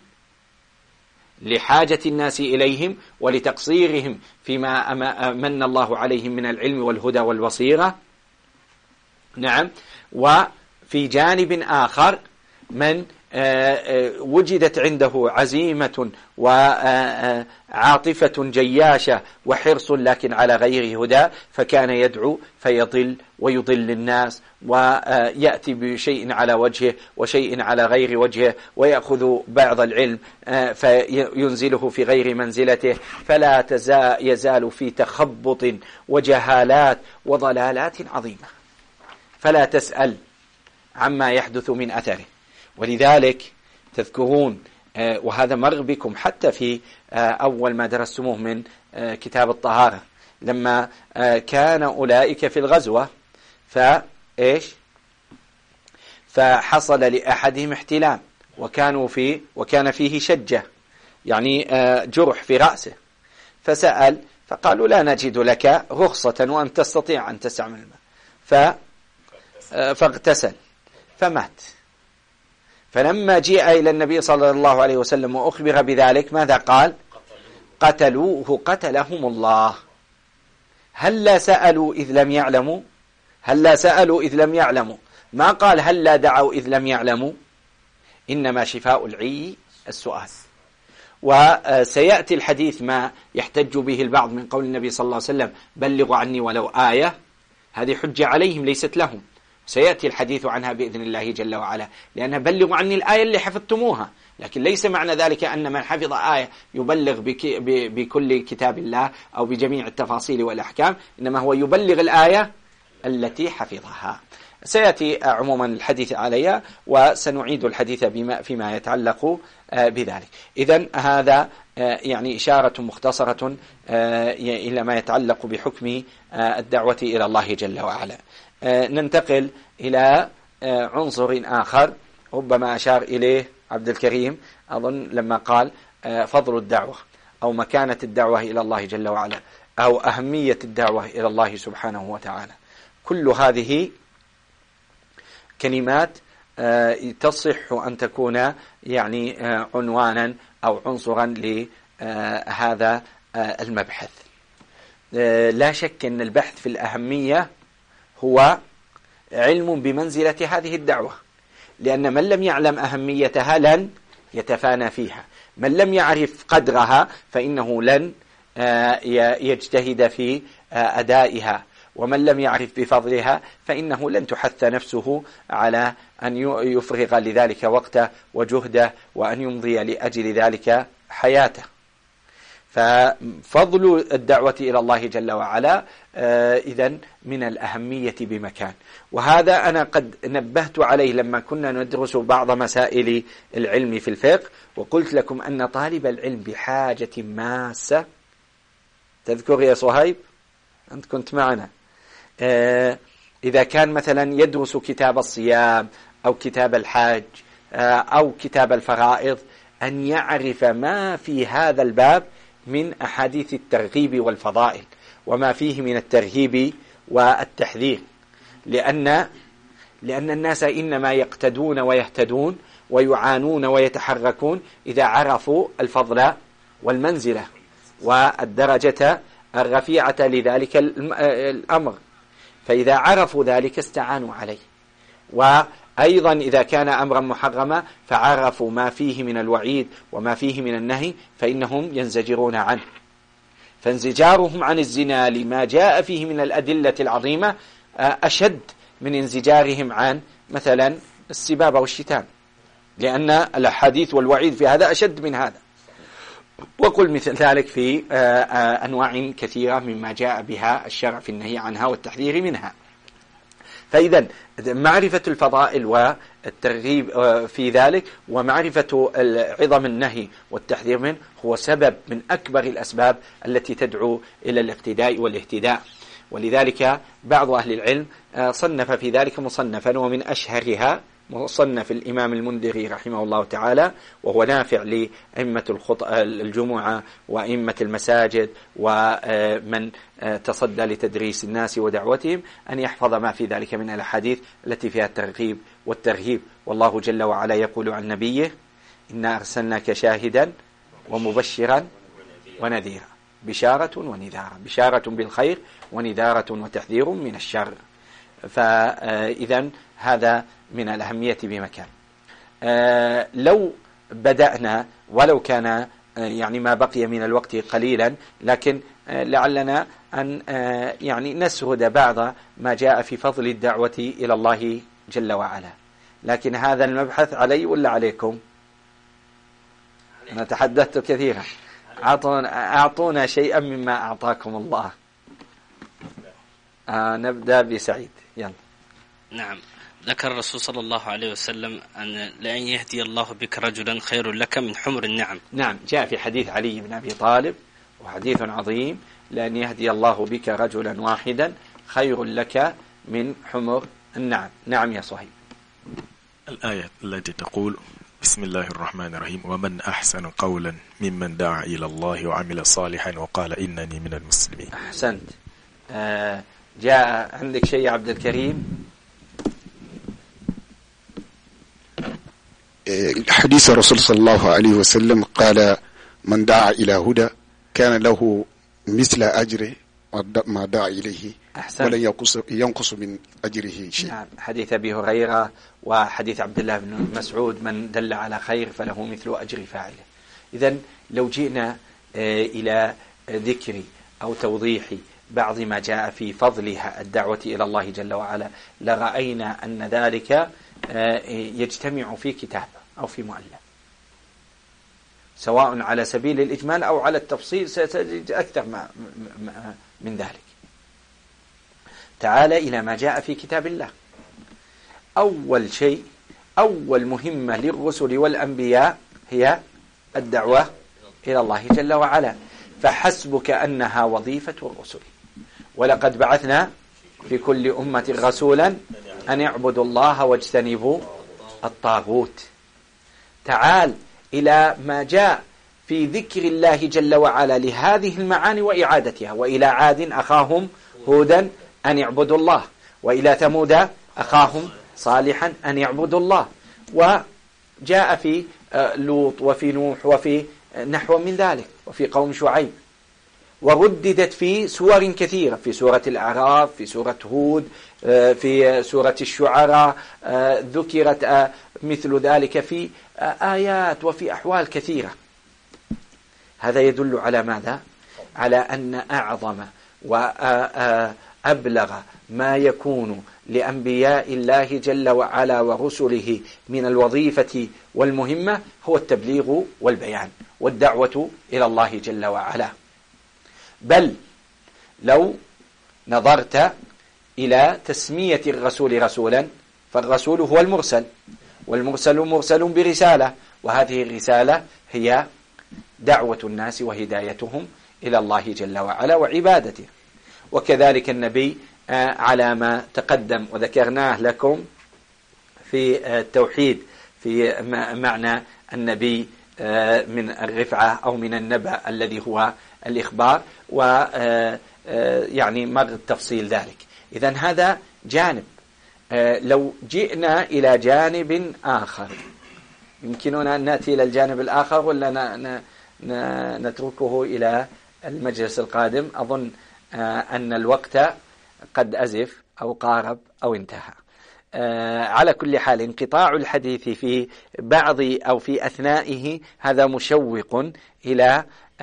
لحاجة الناس إليهم ولتقصيرهم فيما من الله عليهم من العلم والهدى والبصيرة. نعم. وفي جانب آخر من وجدت عنده عزيمة وعاطفة جياشة وحرص لكن على غير هدى، فكان يدعو فيضل ويضل الناس، ويأتي بشيء على وجهه وشيء على غير وجهه، ويأخذ بعض العلم فينزله في غير منزلته، فلا يزال في تخبط وجهالات وضلالات عظيمة، فلا تسأل عما يحدث من أثره. ولذلك تذكرون، وهذا مر بكم حتى في أول ما درستموه من كتاب الطهارة، لما كان أولئك في الغزوة فحصل لأحدهم احتلام وكان فيه شجة، يعني جرح في رأسه، فسأل فقالوا لا نجد لك رخصة وأن تستطيع أن تستعمل الماء، فاغتسل فمات. فلما جاء إلى النبي صلى الله عليه وسلم وأخبر بذلك ماذا قال؟ قتلوه قتلهم الله. هل سألوا إذ لم يعلموا؟ ما قال هل لا دعوا إذ لم يعلموا؟ إنما شفاء العي السؤال. وسيأتي الحديث ما يحتج به البعض من قول النبي صلى الله عليه وسلم بلغوا عني ولو آية، هذه حجة عليهم ليست لهم، سيأتي الحديث عنها بإذن الله جل وعلا، لأن بلغوا عني الآية اللي حفظتموها، لكن ليس معنى ذلك أن من حفظ آية يبلغ بكل كتاب الله أو بجميع التفاصيل والأحكام، إنما هو يبلغ الآية التي حفظها. سيأتي عموما الحديث عليها وسنعيد الحديث فيما يتعلق بذلك. إذن هذا يعني إشارة مختصرة إلى ما يتعلق بحكم الدعوة إلى الله جل وعلا. ننتقل إلى عنصر آخر ربما أشار إليه عبد الكريم أظن لما قال فضل الدعوة أو مكانة الدعوة إلى الله جل وعلا أو أهمية الدعوة إلى الله سبحانه وتعالى. كل هذه كلمات تصح أن تكون يعني عنوانا أو عنصرا لهذا المبحث. لا شك أن البحث في الأهمية هو علم بمنزلة هذه الدعوة، لأن من لم يعلم أهميتها لن يتفانى فيها، من لم يعرف قدرها فإنه لن يجتهد في أدائها، ومن لم يعرف بفضلها فإنه لن تحث نفسه على أن يفرغ لذلك وقته وجهده وأن يمضي لأجل ذلك حياته. ففضل الدعوة إلى الله جل وعلا إذن من الأهمية بمكان، وهذا أنا قد نبهت عليه لما كنا ندرس بعض مسائل العلم في الفقه، وقلت لكم أن طالب العلم بحاجة ماسة. تذكر يا صهيب أنت كنت معنا، إذا كان مثلا يدرس كتاب الصيام أو كتاب الحج أو كتاب الفرائض، أن يعرف ما في هذا الباب من أحاديث الترغيب والفضائل وما فيه من الترهيب والتحذير، لأن الناس إنما يقتدون ويهتدون ويعانون ويتحركون إذا عرفوا الفضل والمنزلة والدرجة الرفيعة لذلك الأمر، فإذا عرفوا ذلك استعانوا عليه. وأيضا إذا كان أمرا محرما فعرفوا ما فيه من الوعيد وما فيه من النهي فإنهم ينزجرون عنه، فانزجارهم عن الزنا لما جاء فيه من الأدلة العظيمة أشد من انزجارهم عن مثلا السباب والشتام، لأن الأحاديث والوعيد في هذا أشد من هذا. وقل مثل ذلك في أنواع كثيرة مما جاء بها الشرع في النهي عنها والتحذير منها. فإذا معرفة الفضائل والترغيب في ذلك ومعرفة عظم النهي والتحذير منه هو سبب من أكبر الأسباب التي تدعو إلى الاقتداء والاهتداء. ولذلك بعض أهل العلم صنف في ذلك مصنفا، ومن أشهرها مصنف الإمام المنذري رحمه الله تعالى، وهو نافع لأئمة الجمعة وأئمة المساجد ومن تصدى لتدريس الناس ودعوتهم، أن يحفظ ما في ذلك من الأحاديث التي فيها الترغيب والترهيب. والله جل وعلا يقول عن نبيه: إنا أرسلناك شاهدا ومبشرا ونذيرا، بشارة ونذارة، بشارة بالخير ونذارة وتحذير من الشر. فإذا هذا من الأهمية بمكان. لو بدأنا ولو كان يعني ما بقي من الوقت قليلا، لكن لعلنا أن يعني نسرد بعض ما جاء في فضل الدعوة إلى الله جل وعلا. لكن هذا المبحث علي ولا عليكم؟ أنا تحدثت كثيرا، أعطونا شيئا مما أعطاكم الله. نبدأ بسعيد، يلا. نعم. ذكر الرسول صلى الله عليه وسلم أن لأن يهدي الله بك رجلا خير لك من حمر النعم. نعم، جاء في حديث علي بن أبي طالب، وحديث عظيم، لأن يهدي الله بك رجلا واحدا خير لك من حمر النعم. نعم يا صهيب. الآية التي تقول بسم الله الرحمن الرحيم ومن أحسن قولا ممن دعا إلى الله وعمل صالحا وقال إنني من المسلمين. أحسنت. جاء عندك شيء يا عبد الكريم؟ حديث الرسول صلى الله عليه وسلم قال من دعا إلى هدى كان له مثل أجره ما دعا إليه ولن ينقص من أجره شيء. نعم. حديث أبي هريرة وحديث عبد الله بن مسعود من دل على خير فله مثل أجر فاعله. إذن لو جئنا إلى ذكر أو توضيح بعض ما جاء في فضلها الدعوة إلى الله جل وعلا لرأينا أن ذلك يجتمع في كتاب أو في مؤلف، سواء على سبيل الإجمال أو على التفصيل ستجد أكثر من ذلك. تعال إلى ما جاء في كتاب الله. أول شيء، أول مهمة للرسل والأنبياء هي الدعوة إلى الله جل وعلا، فحسبك أنها وظيفة الرسل. ولقد بعثنا في كل أمة رسولا أن يعبدوا الله واجتنبوا الطاغوت. تعال إلى ما جاء في ذكر الله جل وعلا لهذه المعاني وإعادتها. وإلى عاد أخاهم هودا أن يعبدوا الله، وإلى ثمود أخاهم صالحا أن يعبدوا الله، وجاء في لوط وفي نوح وفي نحو من ذلك وفي قوم شعيب، ورددت في سور كثيرة، في سورة الأعراف، في سورة هود، في سورة الشعراء، ذكرت مثل ذلك في آيات وفي أحوال كثيرة. هذا يدل على ماذا؟ على أن أعظم وأبلغ ما يكون لأنبياء الله جل وعلا ورسله من الوظيفة والمهمة هو التبليغ والبيان والدعوة إلى الله جل وعلا. بل لو نظرت إلى تسمية الرسول رسولا، فالرسول هو المرسل، والمرسل مرسل برسالة، وهذه الرسالة هي دعوة الناس وهدايتهم إلى الله جل وعلا وعبادته. وكذلك النبي على ما تقدم وذكرناه لكم في التوحيد في معنى النبي من الرفعة أو من النبأ الذي هو الإخبار، ويعني مر تفصيل ذلك. إذن هذا جانب. لو جئنا إلى جانب آخر، يمكننا أن نأتي إلى الجانب الآخر ولا نتركه إلى المجلس القادم؟ أظن أن الوقت قد أزف أو قارب أو انتهى. على كل حال انقطاع الحديث في بعض أو في أثنائه هذا مشوق إلى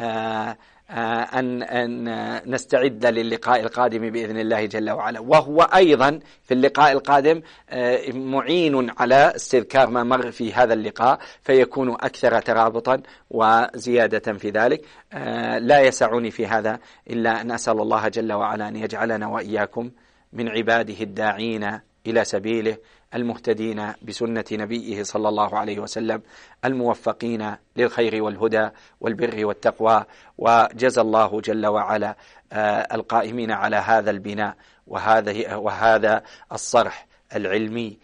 أن نستعد للقاء القادم بإذن الله جل وعلا، وهو أيضا في اللقاء القادم معين على استذكار ما مر في هذا اللقاء، فيكون أكثر ترابطا وزيادة في ذلك. لا يسعني في هذا إلا أن أسأل الله جل وعلا أن يجعلنا وإياكم من عباده الداعين إلى سبيله، المهتدين بسنة نبيه صلى الله عليه وسلم، الموفقين للخير والهدى والبر والتقوى. وجزى الله جل وعلا القائمين على هذا البناء وهذا الصرح العلمي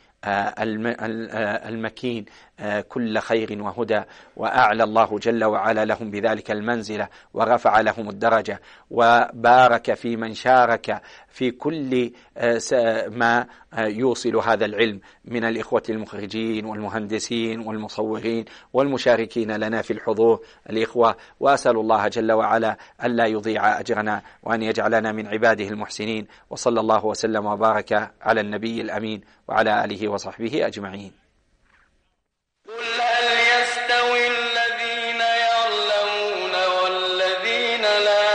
المكين كل خير وهدى، وأعلى الله جل وعلا لهم بذلك المنزلة ورفع لهم الدرجة، وبارك في من شارك في كل ما يوصل هذا العلم من الإخوة المخرجين والمهندسين والمصورين والمشاركين لنا في الحضور الإخوة. وأسأل الله جل وعلا ألا يضيع أجرنا وأن يجعلنا من عباده المحسنين. وصلى الله وسلم وبارك على النبي الأمين وعلى آله وصحبه أجمعين. قل هل يستوي الذين يعلمون والذين لا